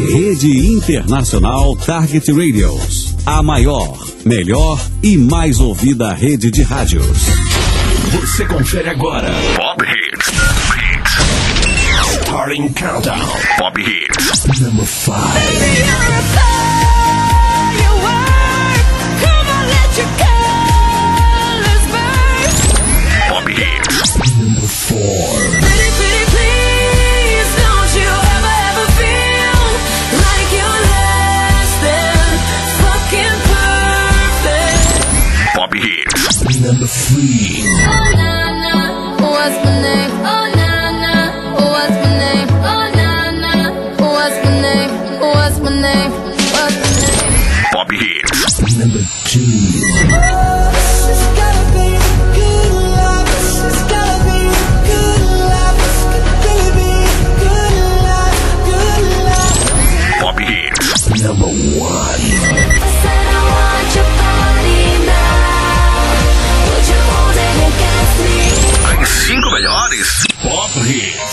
Rede Internacional Target Radios. A maior, melhor e mais ouvida rede de rádios. Você confere agora Pop Hits. Starting Countdown. Pop Hits. Number 5. Baby, you're a firework. Come on, let your colors burn. Pop Hits. Number 4. Pretty, pretty, please, don't you ever feel like you're less than fucking perfect. Pop Hits. Number 3. Oh, na, na, what's my name? Oh, na, na, what's my name? Oh, na, na, what's my name? What's my name? What's my name? Pop Hits. Number 2. It's gotta be good love. It's gotta be good love. It's gotta be good love. Good love. Pop Hits. Number 1. I said I want your body now. Would you hold it against me? As 5 melhores Pop Hits.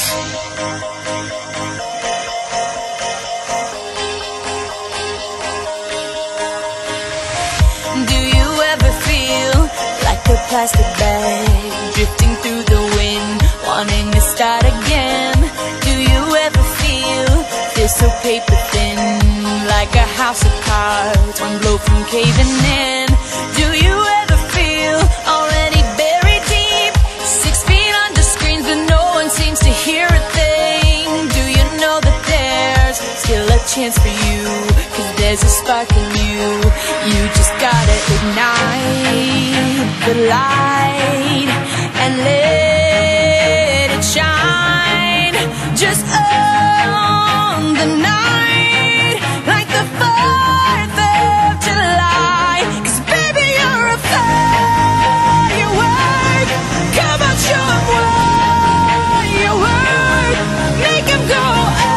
Do you ever feel like a plastic bag drifting through the wind, wanting to start again? Do you ever feel so paper thin, like a house of cards, one blow from caving in? Do you ever feel already buried deep, 6 feet under screens but no one seems to hear a thing? Do you know that there's still a chance for you, 'cause there's a spark in you? You just gotta ignite the light and let it shine. Just own the night like the 4th of July. 'Cause baby, you're a firework. Come on, show 'em what you work. Make 'em go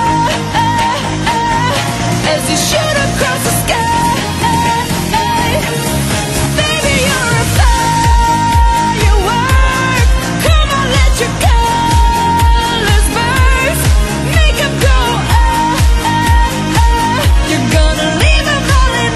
as you shoot across the sky. Baby, you're a firework. Come on, let your colors burst. Make 'em go You're gonna leave 'em all in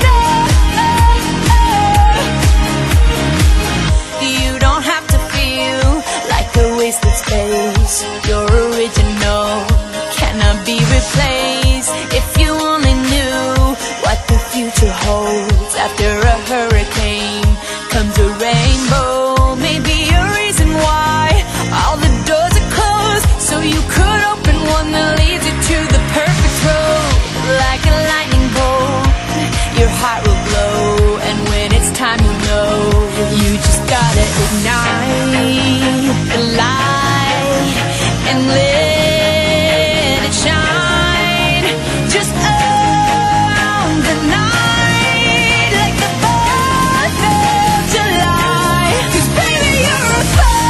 You don't have to feel like a wasted space. You're original, cannot be replaced. If you only knew what the future holds. After a hurricane comes a rainbow. Maybe a reason why all the doors are closed, so you could open one that leads you to the perfect road. Like a lightning bolt, your heart will glow, and when it's time, you know you just gotta ignite the light and let it shine. Just own the night like the 4th of July. 'Cause baby, you're a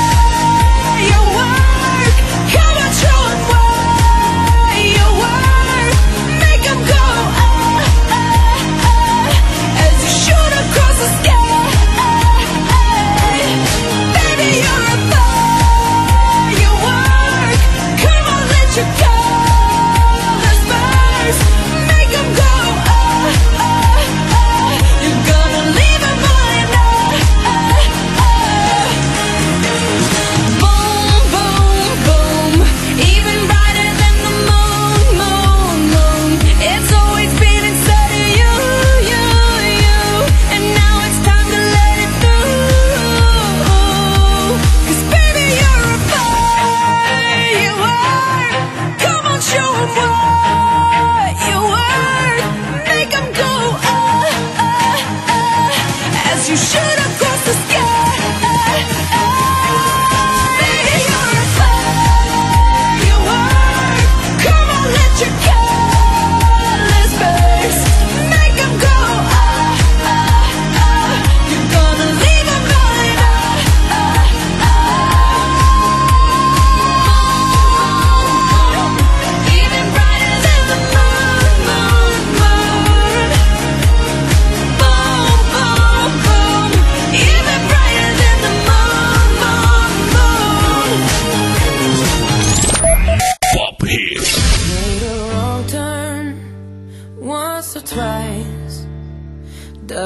firework. Come on, show 'em what you work. Make 'em go as you shoot across the sky. Baby, you're a firework.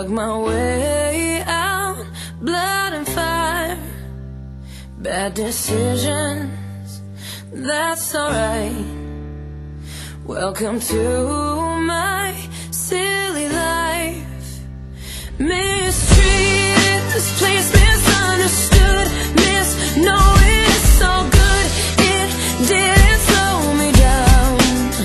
dug my way out, blood and fire, bad decisions, that's alright. Welcome to my silly life. Mistreated, this place misunderstood, knowing it's so good, it didn't slow me down.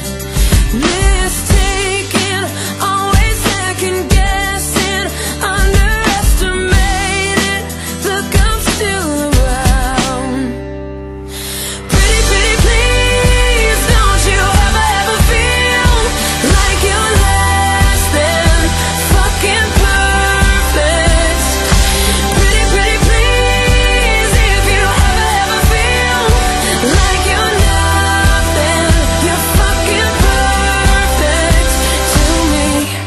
Mistaken, always second guessing, underestimated, look, I'm still around. Pretty, pretty, please, don't you ever feel like you're less than fucking perfect. Pretty, pretty, please, if you ever feel like you're nothing, you're fucking perfect to me.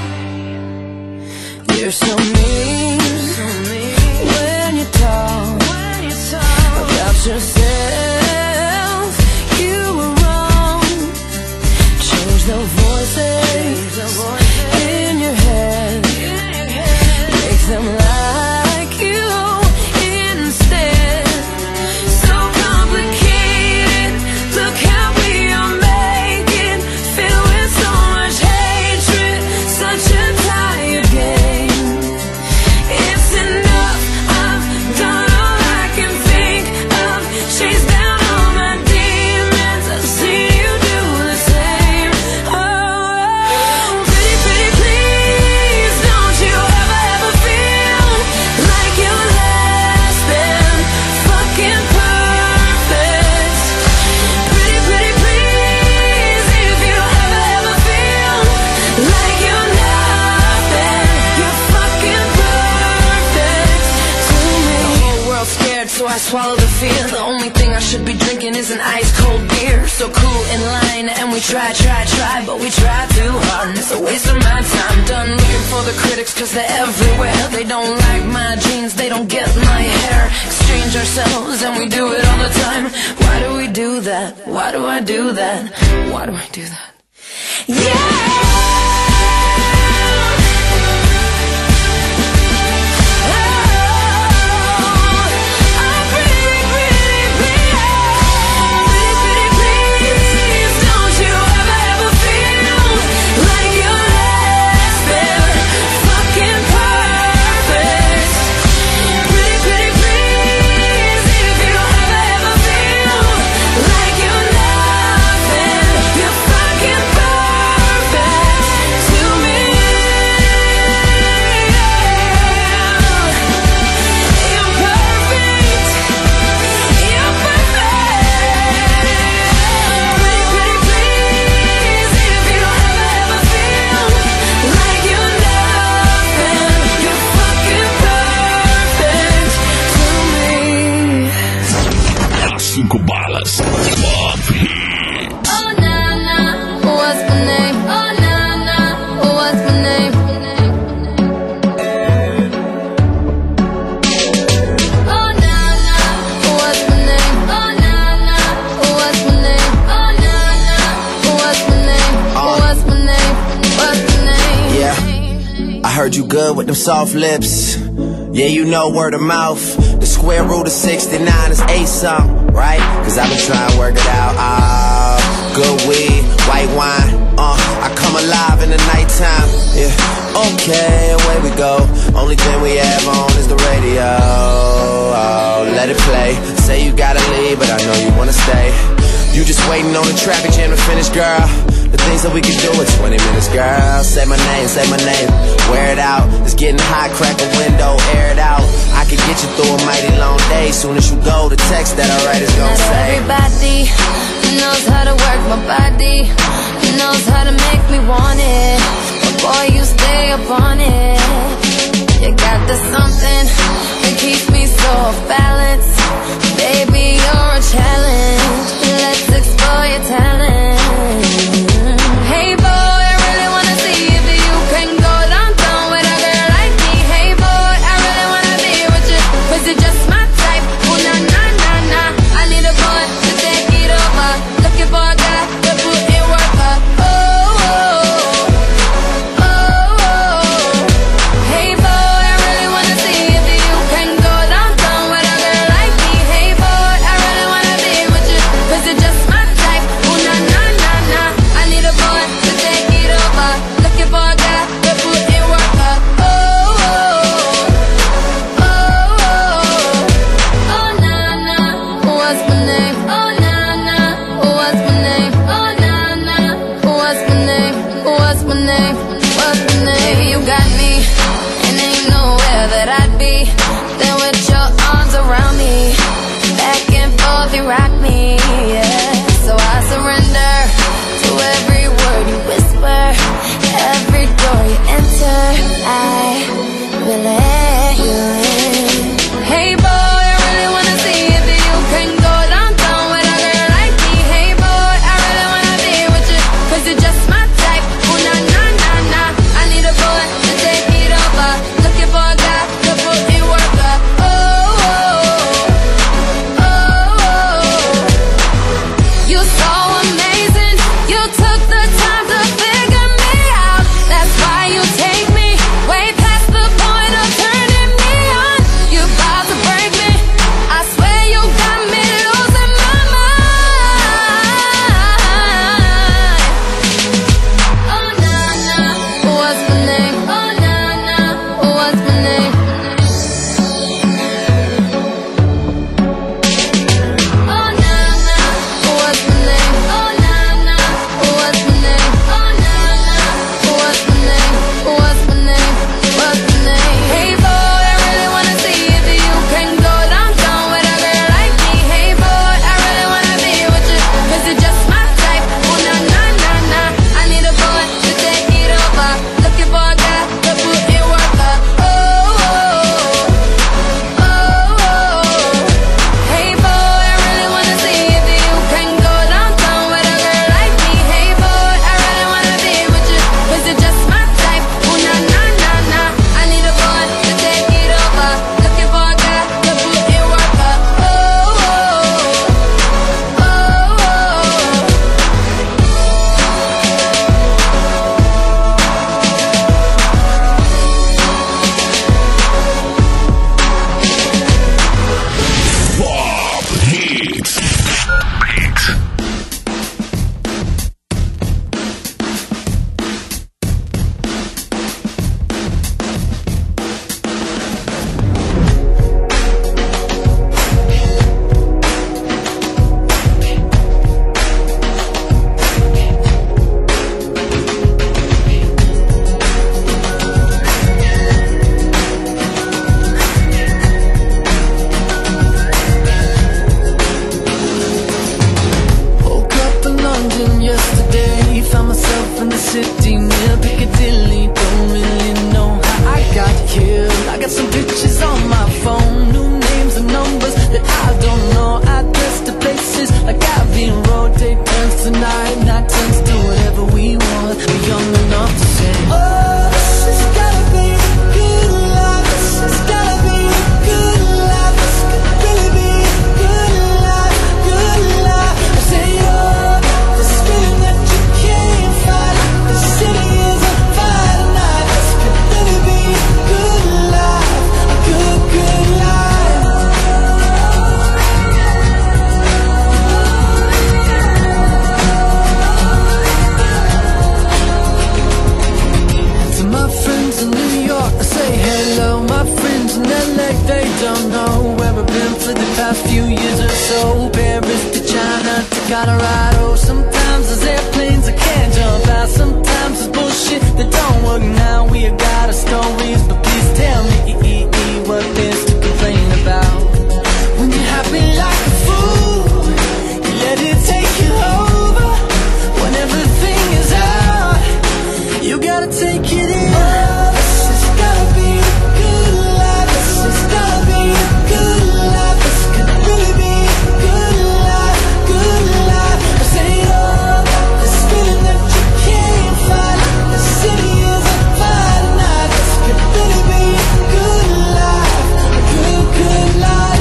You're so mean when you talk about yourself. You were wrong. Change the voices in your head, make them like you instead. So complicated, look how we are making, filled with so much hatred, such a tired game. It's enough, I've done all I can think of, chased down all my demons, I've seen you do the same. Oh, pretty, pretty, please, don't you ever feel like you're less than fucking perfect. Pretty, pretty, please, if you ever feel like you're nothing, you're fucking perfect to me. The whole world's scared, so I swallow the fear. The only thing I should be drinking is an ice cold beer. So cool in line, and we try, but we try too hard, and it's a waste of my time. Done looking for the critics, cause they're everywhere. They don't like my jeans, they don't get my hair. Exchange ourselves, and we do it all the time. Why do we do that? Why do I do that? Why do I do that? Cinco balas. Pop Hit. Oh na na, what's my name? Oh na na, what's my name? Oh na na, what's my name? Oh na na, what's my name? Oh na na, what's my name? What's my name? What's my name? Yeah, I heard you good with them soft lips. Yeah, you know word of mouth. The square root of 69 is 8 something, right? Cause I've been trying to work it out. Good weed, white wine. I come alive in the nighttime. Yeah, okay, away we go. Only thing we have on is the radio. Oh, let it play. Say you gotta leave, but I know you wanna stay. You just waiting on the traffic jam to finish, girl. The things that we can do in 20 minutes, girl. Say my name, wear it out. It's getting hot, crack a window, air it out. I can get you through a mighty long day. Soon as you go, the text that I write is gonna say. Everybody knows how to work my body, knows how to make me want it. But boy, you stay up on it. You got the something that keeps me so off balance. Baby, you're a challenge. Let's explore your talent. Hey boy, I really wanna see if you can go downtown with a girl like me. Hey boy, I really wanna be with you, cause you're just my type. Oh na na na na, I need a boy to take it over. Looking for a guy to put in work. Oh oh oh oh. Hey boy, myself in the city near Piccadilly. Don't really know how I got here. I got some pictures on my phone, new names and numbers that I don't know. Address to places like Abbey Road. Take turns tonight, night turns to whatever we want. We're young enough to say, oh, this has gotta be a good life. This has gotta be a good life. This could really be a good life, good life. I say, oh, this feeling that you can't fight. The city is on fire tonight. This could really be a good life, a good, good life. To my friends in New York, I say hello. My friends in LA, they don't know where I've been for the past few years or so. Paris to China to Colorado. Sometimes there's airplanes I can't jump out. Sometimes there's bullshit that don't work now. We have got our stories, but please tell me what there's to complain about. When you're happy like a fool, you let it take you over. When everything is out, you gotta take it in. Oh, this has gotta be a good life. This has gotta be a good life. This could really be a good life, good life. I say, oh, this feeling that you can't fight. The city is on fire tonight. This could really be a good life, a good, good life.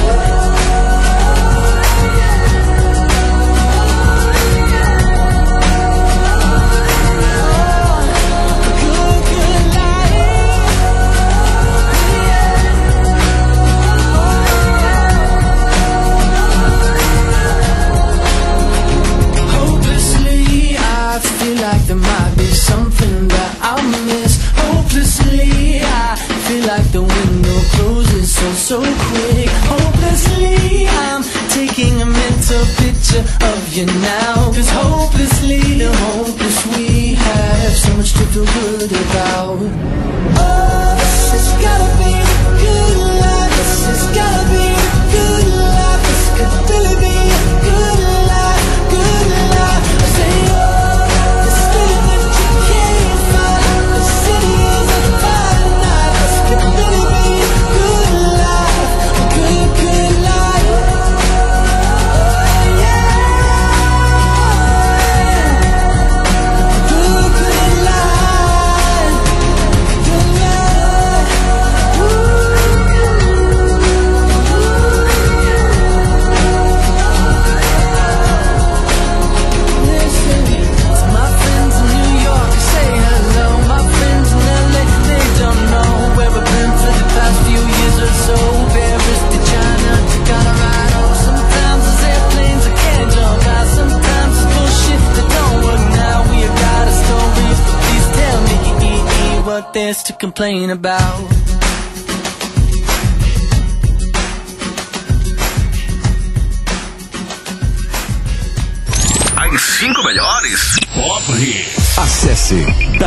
Hopelessly, I feel like there might be something that I'll miss. Hopelessly, I feel like the window closes so quick. Hopelessly, I'm taking a mental picture of you now. 'Cause hopelessly, the hopeless we have so much to feel good about. Oh, this has gotta be a good life. This has gotta be a good life. This could really be a good life, good life. I say, oh, this feeling that you can't fight. The city is on fire tonight. This could really be a good life, a good, good life. Oh, yeah. Good, good life. Good life. Listen, to my friends in New York, I say hello. My friends in LA, they don't know where I've been for the past few years or so. Paris to China to Colorado. Sometimes there's airplanes I can't jump out. Sometimes it's bullshit that don't work now. We have got our stories, but please tell me what there's to complain about. As 5 melhores Pop Hits. Acesse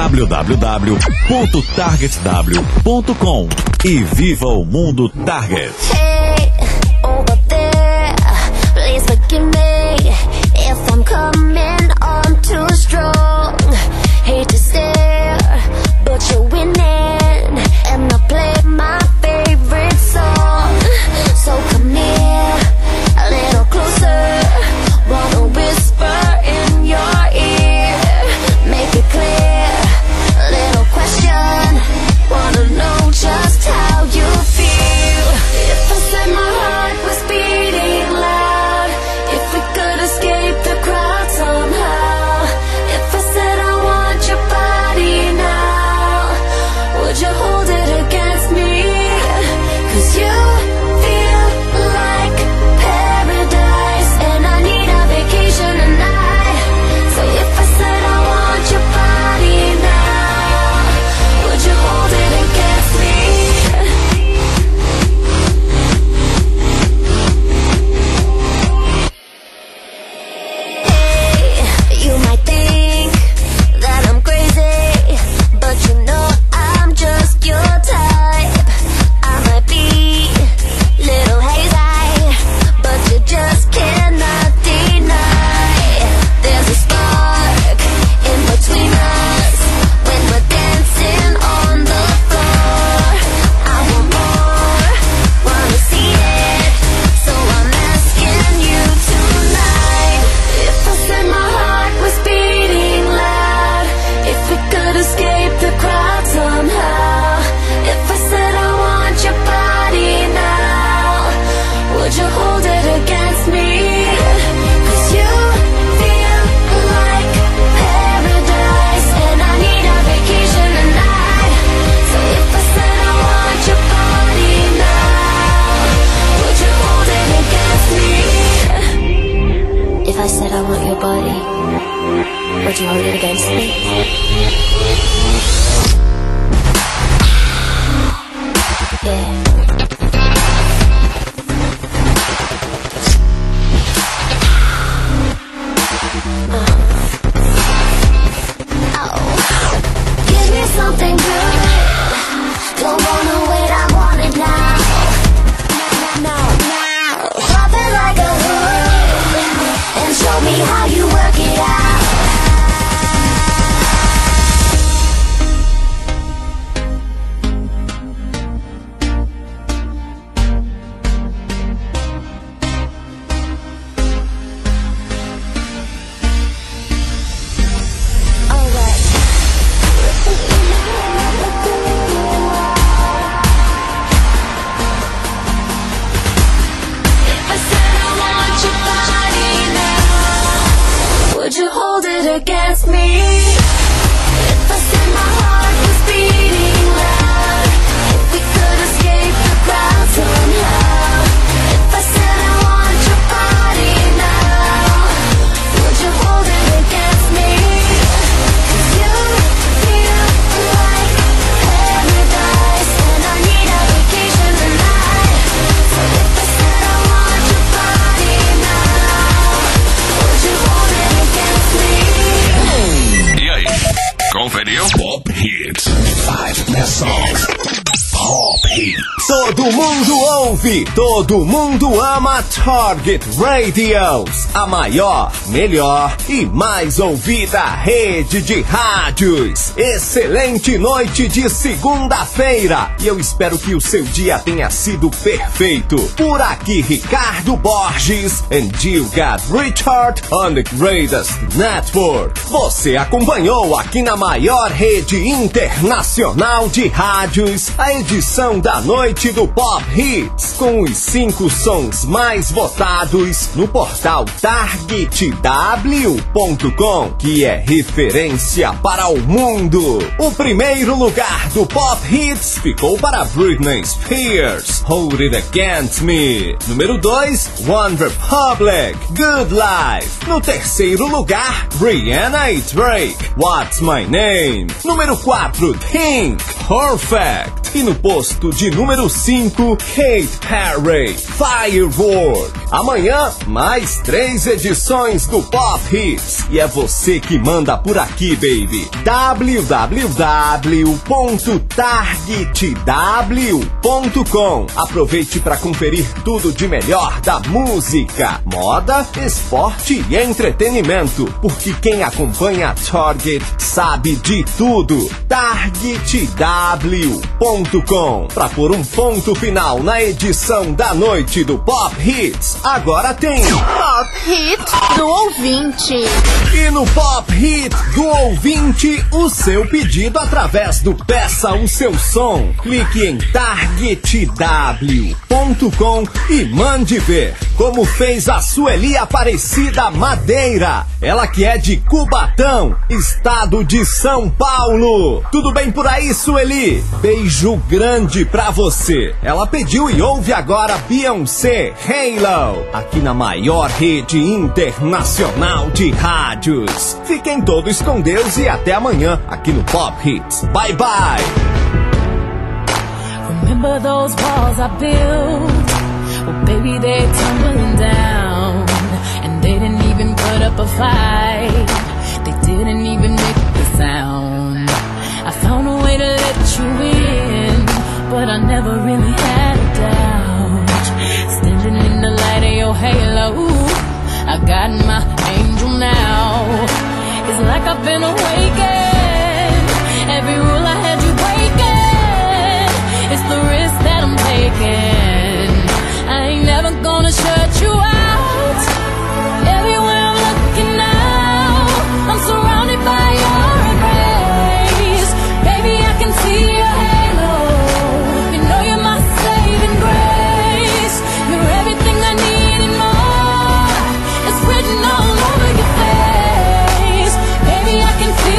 www.targetw.com e viva o mundo Target. Hey, over there, please forgive me if I'm coming on too strong. Hate to stare, but you're winning, and I play my favorite song. So come here, a little closer, wanna whisper in your ear, make it clear, a little question, wanna know just how you feel. If I Would you hold it against me? Yeah. Give me something good. Don't wanna wait, I want it now. Drop it like a hood and show me how you work it out. Against me, if I said my heart was beating loud, if we could escape the crowd somehow, if I said I want your body now, would you hold it against me? 'Cause you feel like paradise, and I need a vacation tonight. So if I said I want your body now, would you hold it against me? E aí, conferiu? Pop Hits. 5 Best Songs. Pop Hits. Todo mundo ouve, todo mundo ama Target Radios, a maior, melhor e mais ouvida rede de rádios. Excelente noite de segunda-feira e eu espero que o seu dia tenha sido perfeito. Por aqui, Ricardo Borges and you got Richard on the greatest network. Você acompanhou aqui na maior rede internacional de rádios a edição da noite do Pop Hits, com os 5 sons mais votados no portal TargetW.com, que é referência para o mundo. O primeiro lugar do Pop Hits ficou para Britney Spears, Hold It Against Me. Número 2, One Republic, Good Life. No terceiro lugar, Rihanna e Drake, What's My Name. Número 4, Pink, Perfect. E no posto de número 5, Katy Perry, Firework. Amanhã, mais 3 edições do Pop Hits. E é você que manda por aqui, baby. www.targetw.com. Aproveite para conferir tudo de melhor da música, moda, esporte e entretenimento. Porque quem acompanha a Target sabe de tudo. TargetW.com. Para pôr um ponto final na edição da noite do Pop Hits, agora tem Pop Hit do ouvinte. E no Pop Hit do ouvinte, o seu pedido através do Peça o Seu Som. Clique em TargetW.com e mande ver, como fez a Sueli Aparecida Madeira. Ela que é de Cubatão, estado de São Paulo. Tudo bem por aí, Sueli? Beijo grande pra você. Ela pediu e ouve agora Beyoncé, Halo, aqui na maior rede internacional de rádios. Fiquem todos com Deus e até amanhã aqui no Pop Hits. Bye bye. Remember those walls I built? Well, baby, they're tumbling down, and they didn't even put up a fight. They didn't even make a sound. I found a way to let you in, but I never really had a doubt. Standing in the light of your halo, I got my angel now. It's like I've been awakened. Every rule I had you breaking. It's the risk that I'm taking. I ain't never gonna shut you out. Everywhere I'm looking now, I'm surrounded by your embrace. Baby, I can see your halo. You know you're my saving grace. You're everything I need and more. It's written all over your face. Baby, I can feel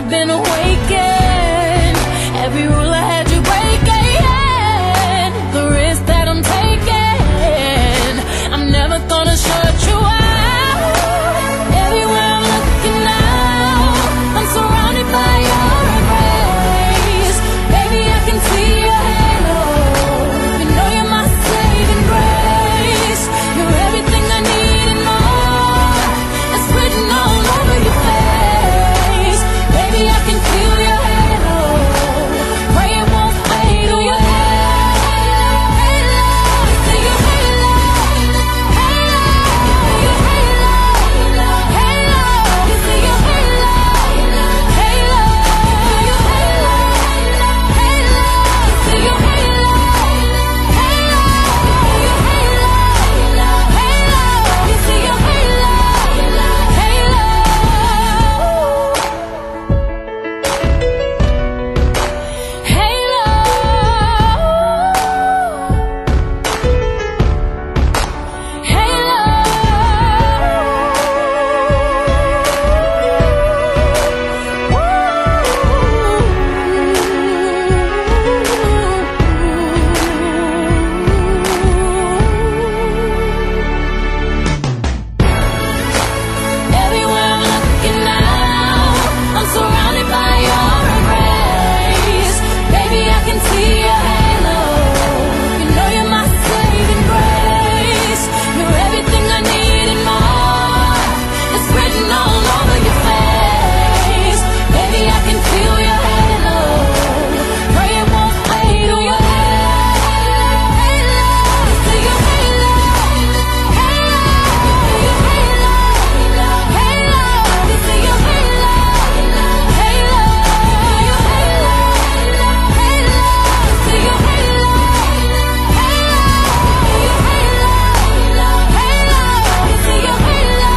I've been awakened. Every rule I had you breaking. The risk that I'm taking, I'm never gonna shut you out. Everywhere I'm looking now, I'm surrounded by your embrace. Baby, I can see your halo. You know you're my saving grace. You're everything I need and more. It's written all over your face. Baby, I can feel your halo. Pray it won't fade. Oh, your halo, halo. See your halo, halo. Your halo, halo. You see your halo, halo. Your halo, halo. See your halo, halo. Your halo, halo. You see your halo, everywhere I'm looking now, I'm surrounded by your embrace. Baby, I can see your halo. You know you're my saving grace. You're everything I need and more. It's written all over your face. Baby, I can feel your halo. Pray it won't fade. Oh, your halo, halo. See your halo, halo. Your halo, halo. You see your halo, halo. Your halo, halo. See your halo, halo. Your halo, halo. You see your halo,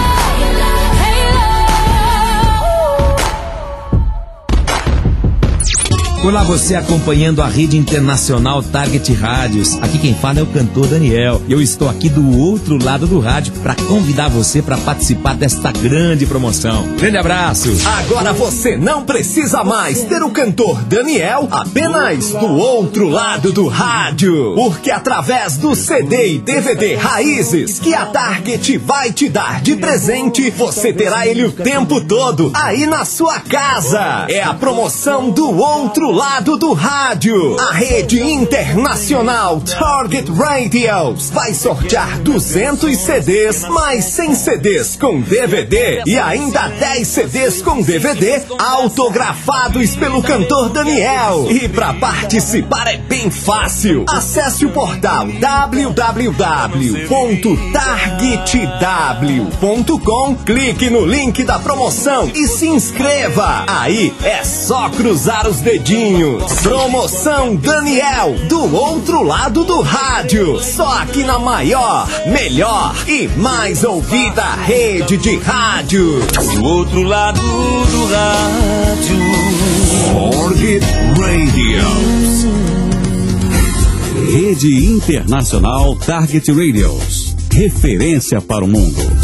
halo. Olá, você acompanhando a rede internacional Target Rádios. Aqui quem fala é o cantor Daniel. Eu estou aqui do outro lado do rádio para convidar você para participar desta grande promoção. Grande abraço! Agora você não precisa mais ter o cantor Daniel apenas do outro lado do rádio. Porque através do CD e DVD Raízes que a Target vai te dar de presente, você terá ele o tempo todo aí na sua casa. É a promoção do outro lado do rádio. A rede internacional Target Radios vai sortear 200 CDs mais 100 CDs com DVD e ainda 10 CDs com DVD autografados pelo cantor Daniel. E para participar é bem fácil. Acesse o portal www.targetw.com, clique no link da promoção e se inscreva. Aí é só cruzar os dedinhos. Promoção Daniel, do outro lado do rádio. Só aqui na maior, melhor e mais ouvida rede de rádio. Do outro lado do rádio. Target Radios. Rede Internacional Target Radios. Referência para o mundo.